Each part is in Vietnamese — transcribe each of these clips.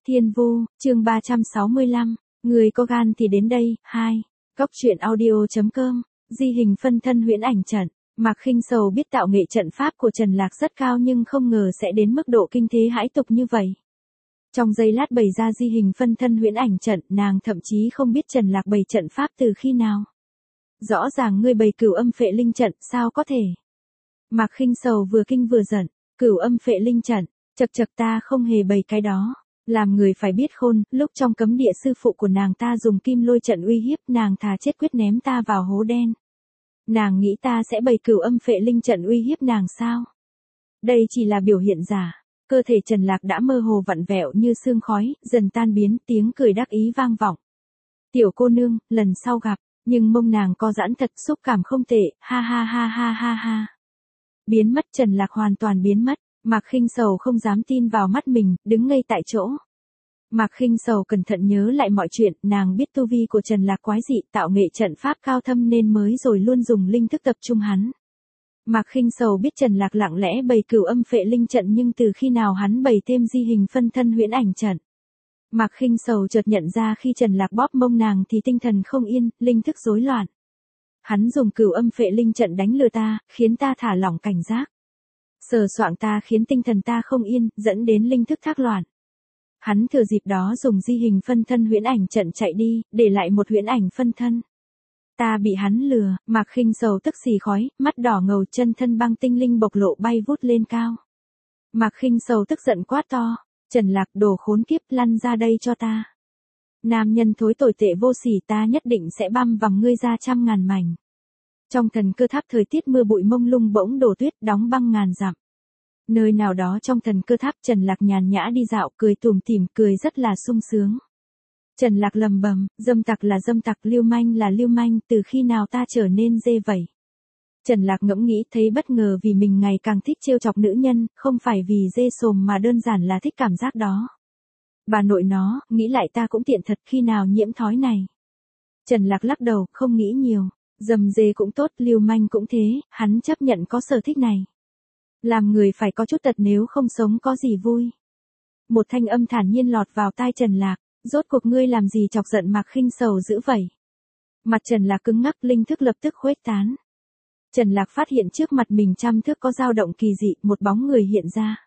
Thiên Vu, chương 365, người có gan thì đến đây, 2. Góc truyện audio.com, di hình phân thân huyễn ảnh trận. Mạc Khinh Sầu biết tạo nghệ trận pháp của Trần Lạc rất cao nhưng không ngờ sẽ đến mức độ kinh thế hãi tục như vậy. Trong giây lát bày ra di hình phân thân huyễn ảnh trận, nàng thậm chí không biết Trần Lạc bày trận pháp từ khi nào. Rõ ràng ngươi bày cửu âm phệ linh trận, sao có thể? Mạc Khinh Sầu vừa kinh vừa giận, cửu âm phệ linh trận, chậc chậc ta không hề bày cái đó. Làm người phải biết khôn, lúc trong cấm địa sư phụ của nàng ta dùng kim lôi trận uy hiếp nàng thà chết quyết ném ta vào hố đen. Nàng nghĩ ta sẽ bày cửu âm phệ linh trận uy hiếp nàng sao? Đây chỉ là biểu hiện giả. Cơ thể Trần Lạc đã mơ hồ vặn vẹo như sương khói, dần tan biến, tiếng cười đắc ý vang vọng. Tiểu cô nương, lần sau gặp, nhưng mông nàng co giãn thật, xúc cảm không tệ, ha ha ha ha ha ha. Biến mất, Trần Lạc hoàn toàn biến mất. Mạc Khinh Sầu không dám tin vào mắt mình, đứng ngây tại chỗ. Mạc Khinh Sầu cẩn thận nhớ lại mọi chuyện, nàng biết tu vi của Trần Lạc quái dị, tạo nghệ trận pháp cao thâm nên mới rồi luôn dùng linh thức tập trung hắn. Mạc Khinh Sầu biết Trần Lạc lặng lẽ bày cửu âm phệ linh trận nhưng từ khi nào hắn bày thêm di hình phân thân huyễn ảnh trận. Mạc Khinh Sầu chợt nhận ra khi Trần Lạc bóp mông nàng thì tinh thần không yên, linh thức rối loạn. Hắn dùng cửu âm phệ linh trận đánh lừa ta, khiến ta thả lỏng cảnh giác. Sờ soạng ta khiến tinh thần ta không yên, dẫn đến linh thức thác loạn. Hắn thừa dịp đó dùng di hình phân thân huyễn ảnh trận chạy đi, để lại một huyễn ảnh phân thân. Ta bị hắn lừa, Mạc Khinh Sầu tức xì khói, mắt đỏ ngầu, chân thân băng tinh linh bộc lộ bay vút lên cao. Mạc Khinh Sầu tức giận quát to, Trần Lạc đồ khốn kiếp, lăn ra đây cho ta. Nam nhân thối tồi tệ vô sỉ, ta nhất định sẽ băm vằm ngươi ra trăm ngàn mảnh. Trong thần cơ tháp thời tiết mưa bụi mông lung bỗng đổ tuyết đóng băng ngàn dặm. Nơi nào đó trong thần cơ tháp Trần Lạc nhàn nhã đi dạo cười tủm tỉm cười rất là sung sướng. Trần Lạc lầm bầm, dâm tặc là dâm tặc, lưu manh là lưu manh, từ khi nào ta trở nên dê vậy? Trần Lạc ngẫm nghĩ thấy bất ngờ vì mình ngày càng thích trêu chọc nữ nhân, không phải vì dê sồm mà đơn giản là thích cảm giác đó. Bà nội nó, nghĩ lại ta cũng tiện thật, khi nào nhiễm thói này. Trần Lạc lắc đầu, không nghĩ nhiều. Dầm dê cũng tốt, lưu manh cũng thế, hắn chấp nhận có sở thích này. Làm người phải có chút tật nếu không sống có gì vui. Một thanh âm thản nhiên lọt vào tai Trần Lạc, rốt cuộc ngươi làm gì chọc giận Mạc Khinh Sầu dữ vậy? Mặt Trần Lạc cứng ngắc, linh thức lập tức khuếch tán. Trần Lạc phát hiện trước mặt mình trăm thước có dao động kỳ dị, một bóng người hiện ra.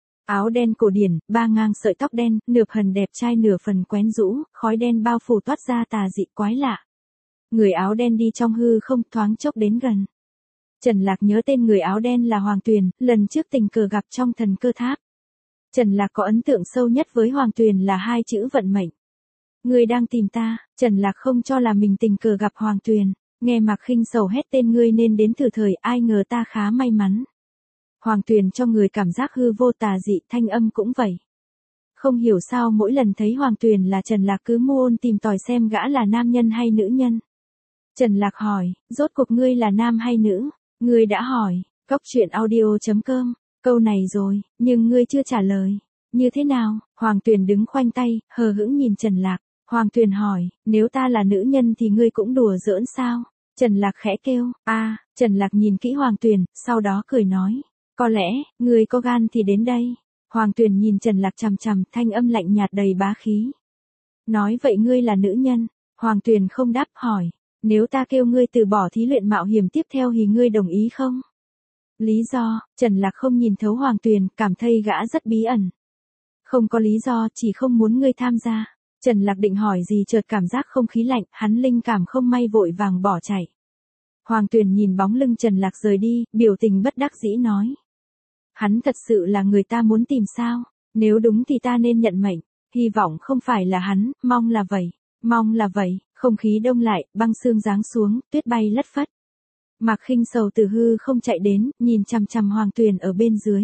Áo đen cổ điển, ba ngang sợi tóc đen, nửa phần đẹp trai nửa phần quyến rũ, khói đen bao phủ toát ra tà dị quái lạ. Người áo đen đi trong hư không thoáng chốc đến gần. Trần Lạc nhớ tên người áo đen là Hoàng Tuyền, lần trước tình cờ gặp trong thần cơ tháp. Trần Lạc có ấn tượng sâu nhất với Hoàng Tuyền là hai chữ vận mệnh. Người đang tìm ta, Trần Lạc không cho là mình tình cờ gặp Hoàng Tuyền, nghe Mạc Khinh Sầu hét tên ngươi nên đến thử thời, ai ngờ ta khá may mắn. Hoàng Tuyền cho người cảm giác hư vô tà dị, thanh âm cũng vậy. Không hiểu sao mỗi lần thấy Hoàng Tuyền là Trần Lạc cứ muôn tìm tòi xem gã là nam nhân hay nữ nhân. Trần Lạc hỏi, rốt cuộc ngươi là nam hay nữ? Ngươi đã hỏi, góc truyện audio.com, câu này rồi, nhưng ngươi chưa trả lời. Như thế nào? Hoàng Tuyền đứng khoanh tay, hờ hững nhìn Trần Lạc. Hoàng Tuyền hỏi, nếu ta là nữ nhân thì ngươi cũng đùa giỡn sao? Trần Lạc khẽ kêu, Trần Lạc nhìn kỹ Hoàng Tuyền, sau đó cười nói, có lẽ, ngươi có gan thì đến đây. Hoàng Tuyền nhìn Trần Lạc chằm chằm, thanh âm lạnh nhạt đầy bá khí. Nói vậy ngươi là nữ nhân? Hoàng Tuyền không đáp, hỏi. Nếu ta kêu ngươi từ bỏ thí luyện mạo hiểm tiếp theo thì ngươi đồng ý không? Lý do, Trần Lạc không nhìn thấu Hoàng Tuyền, cảm thấy gã rất bí ẩn. Không có lý do, chỉ không muốn ngươi tham gia. Trần Lạc định hỏi gì chợt cảm giác không khí lạnh, hắn linh cảm không may vội vàng bỏ chạy. Hoàng Tuyền nhìn bóng lưng Trần Lạc rời đi, biểu tình bất đắc dĩ nói. Hắn thật sự là người ta muốn tìm sao? Nếu đúng thì ta nên nhận mệnh, hy vọng không phải là hắn, mong là vậy. Mong là vậy, không khí đông lại, băng sương giáng xuống, tuyết bay lất phất. Mạc Khinh Sầu từ hư không chạy đến, nhìn chằm chằm Hoàng Tuyền ở bên dưới.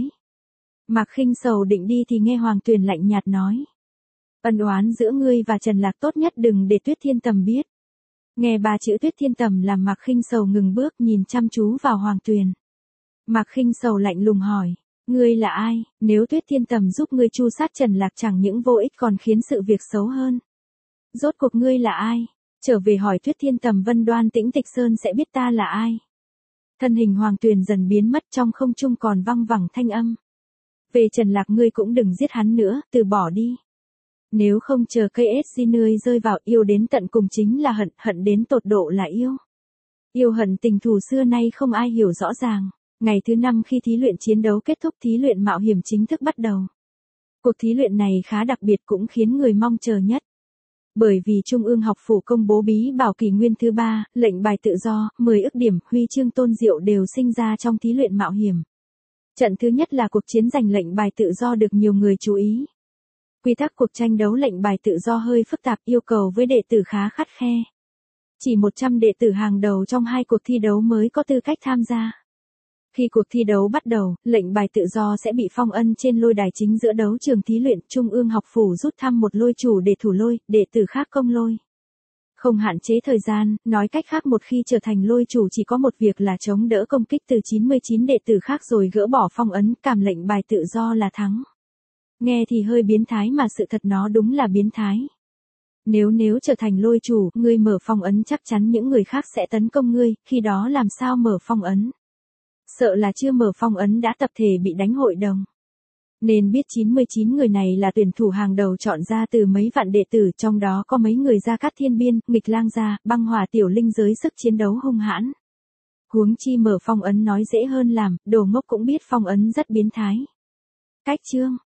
Mạc Khinh Sầu định đi thì nghe Hoàng Tuyền lạnh nhạt nói. Ân oán giữa ngươi và Trần Lạc tốt nhất đừng để Tuyết Thiên Tầm biết. Nghe ba chữ Tuyết Thiên Tầm làm Mạc Khinh Sầu ngừng bước nhìn chăm chú vào Hoàng Tuyền. Mạc Khinh Sầu lạnh lùng hỏi, ngươi là ai? Nếu Tuyết Thiên Tầm giúp ngươi tru sát Trần Lạc chẳng những vô ích còn khiến sự việc xấu hơn. Rốt cuộc ngươi là ai? Trở về hỏi Tuyết Thiên Tầm Vân Đoan Tĩnh Tịch Sơn sẽ biết ta là ai. Thân hình Hoàng Tuyền dần biến mất, trong không trung còn văng vẳng thanh âm. Về Trần Lạc ngươi cũng đừng giết hắn nữa, từ bỏ đi. Nếu không chờ cây nơi rơi vào yêu đến tận cùng chính là hận, hận đến tột độ là yêu. Yêu hận tình thù xưa nay không ai hiểu rõ ràng. Ngày thứ 5 khi thí luyện chiến đấu kết thúc, thí luyện mạo hiểm chính thức bắt đầu. Cuộc thí luyện này khá đặc biệt cũng khiến người mong chờ nhất. Bởi vì Trung ương học phủ công bố bí bảo kỷ nguyên thứ 3, lệnh bài tự do, 10 ức điểm, huy chương tôn diệu đều sinh ra trong thí luyện mạo hiểm. Trận thứ nhất là cuộc chiến giành lệnh bài tự do được nhiều người chú ý. Quy tắc cuộc tranh đấu lệnh bài tự do hơi phức tạp, yêu cầu với đệ tử khá khắt khe. Chỉ 100 đệ tử hàng đầu trong 2 cuộc thi đấu mới có tư cách tham gia. Khi cuộc thi đấu bắt đầu, lệnh bài tự do sẽ bị phong ân trên lôi đài chính giữa đấu trường thí luyện. Trung ương học phủ rút thăm một lôi chủ để thủ lôi, đệ tử khác công lôi. Không hạn chế thời gian, nói cách khác một khi trở thành lôi chủ chỉ có một việc là chống đỡ công kích từ 99 đệ tử khác rồi gỡ bỏ phong ấn, cảm lệnh bài tự do là thắng. Nghe thì hơi biến thái mà sự thật nó đúng là biến thái. Nếu trở thành lôi chủ, ngươi mở phong ấn chắc chắn những người khác sẽ tấn công ngươi, khi đó làm sao mở phong ấn? Sợ là chưa mở phong ấn đã tập thể bị đánh hội đồng. Nên biết 99 người này là tuyển thủ hàng đầu chọn ra từ mấy vạn đệ tử, trong đó có mấy người Gia Cát Thiên Biên, nghịch lang gia, băng hỏa tiểu linh giới sức chiến đấu hung hãn. Huống chi mở phong ấn nói dễ hơn làm, đồ ngốc cũng biết phong ấn rất biến thái. Cách chương